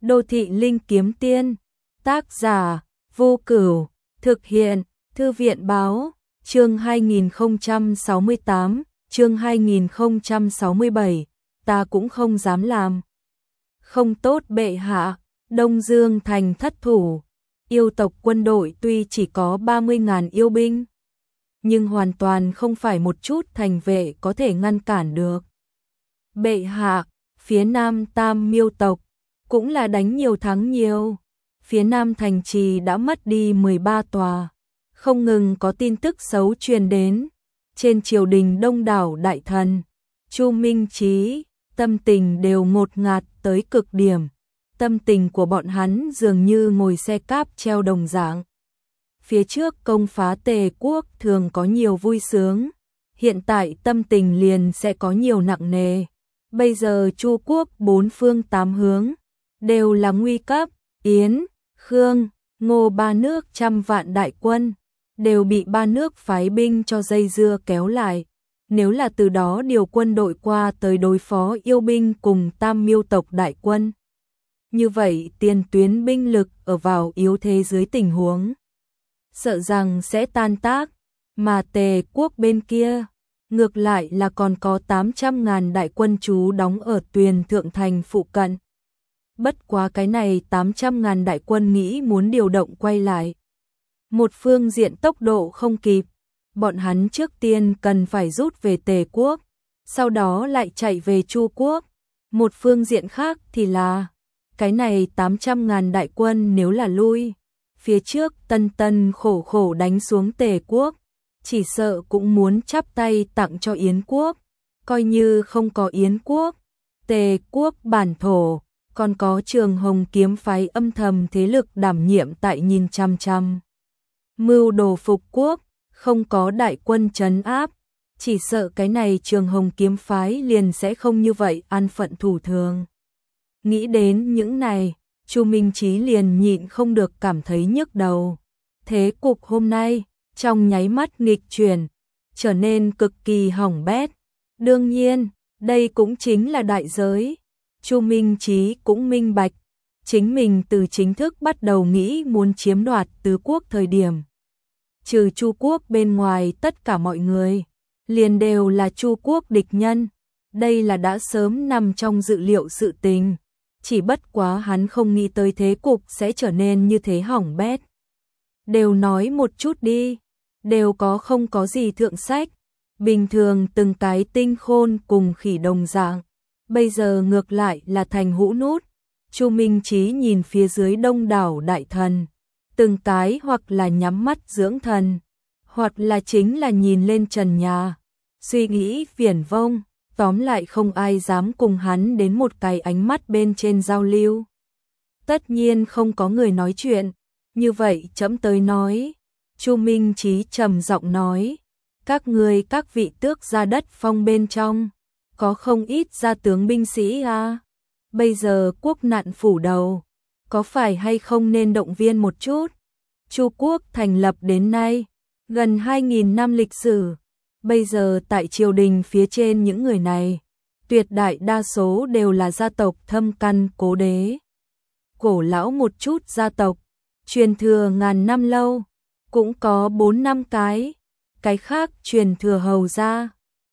Đô thị linh kiếm tiên, tác giả, Vô Cửu, thực hiện, Thư viện báo, chương 2068, chương 2067, ta cũng không dám làm. Không tốt bệ hạ, Đông Dương thành thất thủ, yêu tộc quân đội tuy chỉ có 30.000 yêu binh, nhưng hoàn toàn không phải một chút thành vệ có thể ngăn cản được. Bệ hạ, phía nam Tam Miêu tộc, cũng là đánh nhiều thắng nhiều. Phía nam thành trì đã mất đi 13 tòa, không ngừng có tin tức xấu truyền đến. Trên triều đình đông đảo đại thần, Chu Minh Chí, tâm tình đều ngột ngạt tới cực điểm. Tâm tình của bọn hắn dường như ngồi xe cáp treo đồng dạng. Phía trước công phá Tề quốc thường có nhiều vui sướng, hiện tại tâm tình liền sẽ có nhiều nặng nề. Bây giờ Chu quốc bốn phương tám hướng đều là nguy cấp, Yến, Khương, Ngô ba nước trăm vạn đại quân đều bị ba nước phái binh cho dây dưa kéo lại. Nếu là từ đó điều quân đội qua tới đối phó yêu binh cùng Tam Miêu tộc đại quân, như vậy tiền tuyến binh lực ở vào yếu thế dưới tình huống, sợ rằng sẽ tan tác, mà Tề quốc bên kia, ngược lại là còn có 800.000 đại quân trú đóng ở Tuyền Thượng Thành phụ cận. Bất quá cái này 800.000 đại quân nghĩ muốn điều động quay lại. Một phương diện tốc độ không kịp, bọn hắn trước tiên cần phải rút về Tề quốc, sau đó lại chạy về Chu quốc. Một phương diện khác thì là, cái này 800.000 đại quân nếu là lui, phía trước tân tân khổ khổ đánh xuống Tề quốc, chỉ sợ cũng muốn chắp tay tặng cho Yến quốc. Coi như không có Yến quốc, Tề quốc bản thổ, còn có Trường Hồng kiếm phái âm thầm thế lực đảm nhiệm tại nhìn chăm chăm. Mưu đồ phục quốc, không có đại quân trấn áp, chỉ sợ cái này Trường Hồng kiếm phái liền sẽ không như vậy an phận thủ thường. Nghĩ đến những này, Chu Minh Chí liền nhịn không được cảm thấy nhức đầu. Thế cục hôm nay, trong nháy mắt nghịch chuyển, trở nên cực kỳ hỏng bét. Đương nhiên, đây cũng chính là đại giới. Chu Minh Chí cũng minh bạch, chính mình từ chính thức bắt đầu nghĩ muốn chiếm đoạt tứ quốc thời điểm. Trừ Chu quốc bên ngoài tất cả mọi người, liền đều là Chu quốc địch nhân. Đây là đã sớm nằm trong dự liệu sự tình. Chỉ bất quá hắn không nghĩ tới thế cục sẽ trở nên như thế hỏng bét. Đều nói một chút đi, đều có không có gì thượng sách. Bình thường từng cái tinh khôn cùng khỉ đồng dạng, bây giờ ngược lại là thành hũ nút. Chu Minh Chí nhìn phía dưới đông đảo đại thần, từng cái hoặc là nhắm mắt dưỡng thần, hoặc là chính là nhìn lên trần nhà, suy nghĩ viển vông. Tóm lại không ai dám cùng hắn đến một cái ánh mắt bên trên giao lưu. Tất nhiên không có người nói chuyện, như vậy chấm tới nói. Chu Minh Chí trầm giọng nói, các ngươi các vị tước ra đất phong bên trong, có không ít gia tướng binh sĩ à? Bây giờ quốc nạn phủ đầu, có phải hay không nên động viên một chút? Chu quốc thành lập đến nay, gần 2.000 năm lịch sử. Bây giờ tại triều đình phía trên những người này, tuyệt đại đa số đều là gia tộc thâm căn cố đế. Cổ lão một chút gia tộc, truyền thừa ngàn năm lâu, cũng có 4-5 cái khác truyền thừa hầu gia,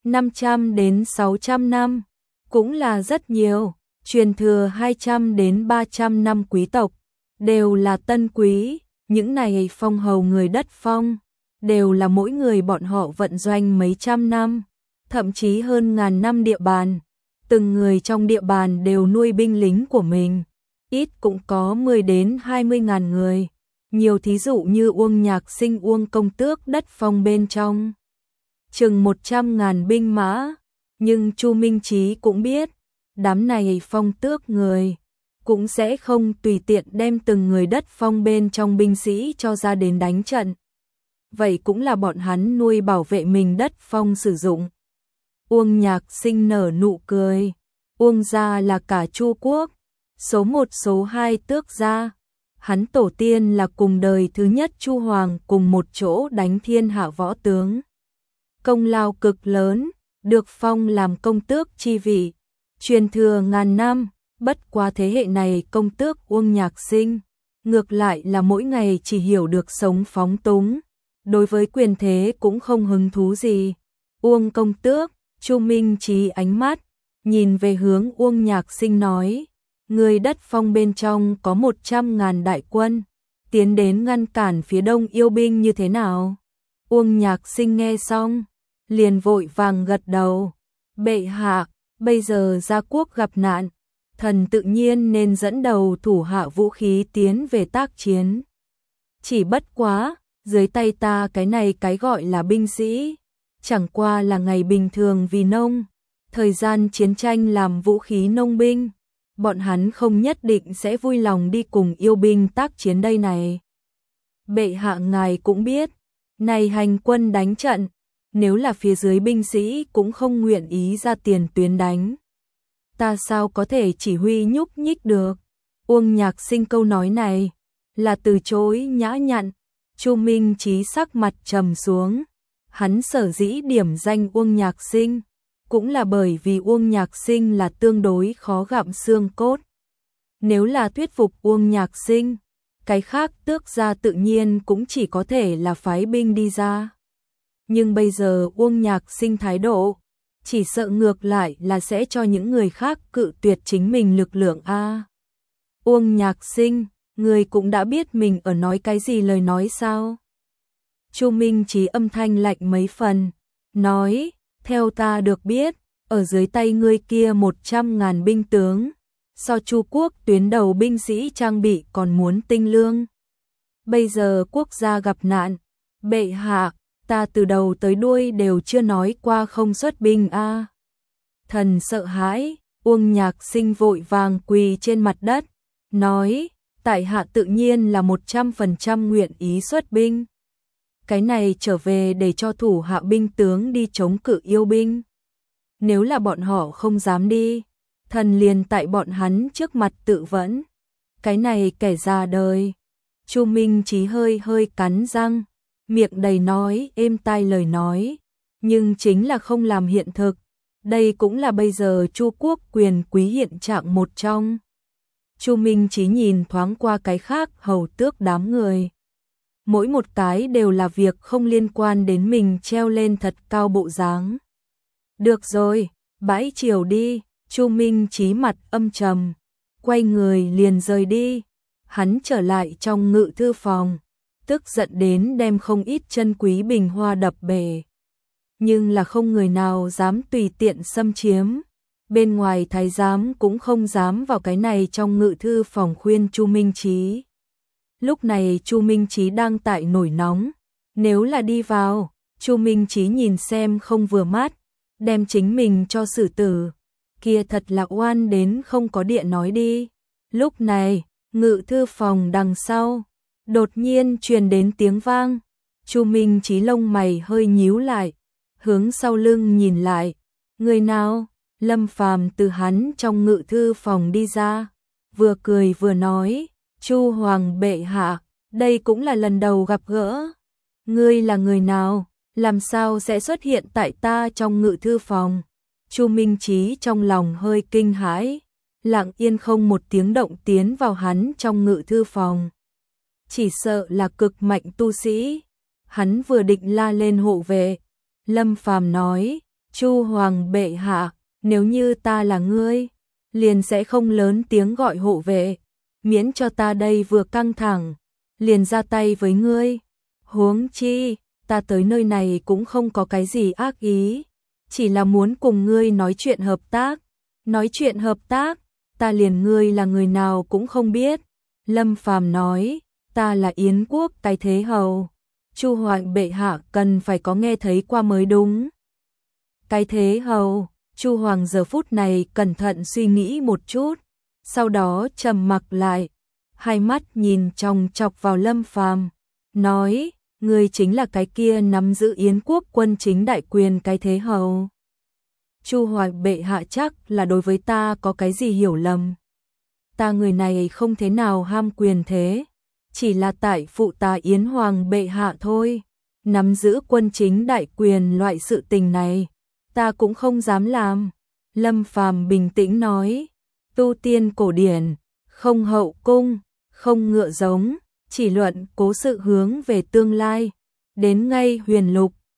500 đến 600 năm, cũng là rất nhiều, truyền thừa 200 đến 300 năm quý tộc, đều là tân quý, những này phong hầu người đất phong. Đều là mỗi người bọn họ vận doanh mấy trăm năm, thậm chí hơn ngàn năm địa bàn. Từng người trong địa bàn đều nuôi binh lính của mình, ít cũng có 10 đến 20.000 người. Nhiều thí dụ như Uông Nhạc Sinh Uông công tước đất phong bên trong, chừng 100.000 binh mã. Nhưng Chu Minh Chí cũng biết, đám này phong tước người cũng sẽ không tùy tiện đem từng người đất phong bên trong binh sĩ cho ra đến đánh trận. Vậy cũng là bọn hắn nuôi bảo vệ mình đất phong sử dụng. Uông Nhạc Sinh nở nụ cười. Uông gia là cả Chu quốc, số 1 số 2 tước gia. Hắn tổ tiên là cùng đời thứ nhất Chu Hoàng cùng một chỗ đánh thiên hạ võ tướng. Công lao cực lớn, được phong làm công tước chi vị. Truyền thừa ngàn năm, Bất quá thế hệ này công tước Uông Nhạc Sinh, ngược lại là mỗi ngày chỉ hiểu được sống phóng túng, đối với quyền thế cũng không hứng thú gì. Uông công tước, Chu Minh Chí ánh mắt nhìn về hướng Uông Nhạc Sinh nói, người đất phong bên trong có 100.000 đại quân, tiến đến ngăn cản phía đông yêu binh như thế nào? Uông Nhạc Sinh nghe xong, liền vội vàng gật đầu, bệ hạ, bây giờ gia quốc gặp nạn, thần tự nhiên nên dẫn đầu thủ hạ vũ khí tiến về tác chiến. Chỉ bất quá, dưới tay ta cái này cái gọi là binh sĩ, chẳng qua là ngày bình thường vì nông, thời gian chiến tranh làm vũ khí nông binh, bọn hắn không nhất định sẽ vui lòng đi cùng yêu binh tác chiến đây này. Bệ hạ ngài cũng biết, này hành quân đánh trận, nếu là phía dưới binh sĩ cũng không nguyện ý ra tiền tuyến đánh, ta sao có thể chỉ huy nhúc nhích được. Uông Nhạc Sinh câu nói này là từ chối nhã nhặn. Chu Minh Chí sắc mặt trầm xuống, hắn sở dĩ điểm danh Uông Nhạc Sinh cũng là bởi vì Uông Nhạc Sinh là tương đối khó gặm xương cốt. Nếu là thuyết phục Uông Nhạc Sinh, cái khác tước gia tự nhiên cũng chỉ có thể là phái binh đi ra. Nhưng bây giờ Uông Nhạc Sinh thái độ, chỉ sợ ngược lại là sẽ cho những người khác cự tuyệt chính mình lực lượng a. Uông Nhạc Sinh, người cũng đã biết mình ở nói cái gì lời nói sao? Chu Minh Chí âm thanh lạnh mấy phần, nói, theo ta được biết, ở dưới tay ngươi kia 100.000 binh tướng, so Chu quốc tuyến đầu binh sĩ trang bị còn muốn tinh lương. Bây giờ quốc gia gặp nạn, bệ hạ, ta từ đầu tới đuôi đều chưa nói qua không xuất binh a. Thần sợ hãi, Uông Nhạc Sinh vội vàng quỳ trên mặt đất, nói, tại hạ tự nhiên là 100% nguyện ý xuất binh. Cái này trở về để cho thủ hạ binh tướng đi chống cự yêu binh. Nếu là bọn họ không dám đi, thần liền tại bọn hắn trước mặt tự vẫn. Cái này kẻ già đời. Chu Minh Chí hơi hơi cắn răng, miệng đầy nói êm tai lời nói, nhưng chính là không làm hiện thực. Đây cũng là bây giờ Chu quốc quyền quý hiện trạng một trong. Chu Minh Chí nhìn thoáng qua cái khác hầu tước đám người. Mỗi một cái đều là việc không liên quan đến mình treo lên thật cao bộ dáng. Được rồi, bãi chiều đi. Chu Minh Chí mặt âm trầm, quay người liền rời đi. Hắn trở lại trong ngự thư phòng, tức giận đến đem không ít chân quý bình hoa đập bể. Nhưng là không người nào dám tùy tiện xâm chiếm. Bên ngoài thái giám cũng không dám vào cái này trong ngự thư phòng khuyên Chu Minh Chí. Lúc này Chu Minh Chí đang tại nổi nóng, nếu là đi vào, Chu Minh Chí nhìn xem không vừa mắt, đem chính mình cho xử tử, kia thật là oan đến không có địa nói đi. Lúc này, ngự thư phòng đằng sau, đột nhiên truyền đến tiếng vang, Chu Minh Chí lông mày hơi nhíu lại, hướng sau lưng nhìn lại, người nào? Lâm Phàm từ hắn trong ngự thư phòng đi ra, vừa cười vừa nói, Chu Hoàng bệ hạ, đây cũng là lần đầu gặp gỡ. Ngươi là người nào, làm sao sẽ xuất hiện tại ta trong ngự thư phòng? Chu Minh Chí trong lòng hơi kinh hãi, lặng yên không một tiếng động tiến vào hắn trong ngự thư phòng. Chỉ sợ là cực mạnh tu sĩ. Hắn vừa định la lên hộ vệ, Lâm Phàm nói, Chu Hoàng bệ hạ, nếu như ta là ngươi, liền sẽ không lớn tiếng gọi hộ vệ, miễn cho ta đây vừa căng thẳng, liền ra tay với ngươi. Huống chi, ta tới nơi này cũng không có cái gì ác ý, chỉ là muốn cùng ngươi nói chuyện hợp tác. Nói chuyện hợp tác, ta liền ngươi là người nào cũng không biết. Lâm Phàm nói, ta là Yến quốc cái thế hầu. Chu Hoàng bệ hạ cần phải có nghe thấy qua mới đúng. Cái thế hầu, Chu Hoàng giờ phút này cẩn thận suy nghĩ một chút, sau đó trầm mặc lại, hai mắt nhìn chòng chọc vào Lâm Phàm, nói, ngươi chính là cái kia nắm giữ Yến quốc quân chính đại quyền cái thế hầu. Chu Hoàng bệ hạ chắc là đối với ta có cái gì hiểu lầm. Ta người này không thế nào ham quyền thế, chỉ là tại phụ tá Yến Hoàng bệ hạ thôi. Nắm giữ quân chính đại quyền loại sự tình này, ta cũng không dám làm. Lâm Phàm bình tĩnh nói, tu tiên cổ điển, không hậu cung, không ngựa giống, chỉ luận cố sự hướng về tương lai. Đến ngay Huyền Lục,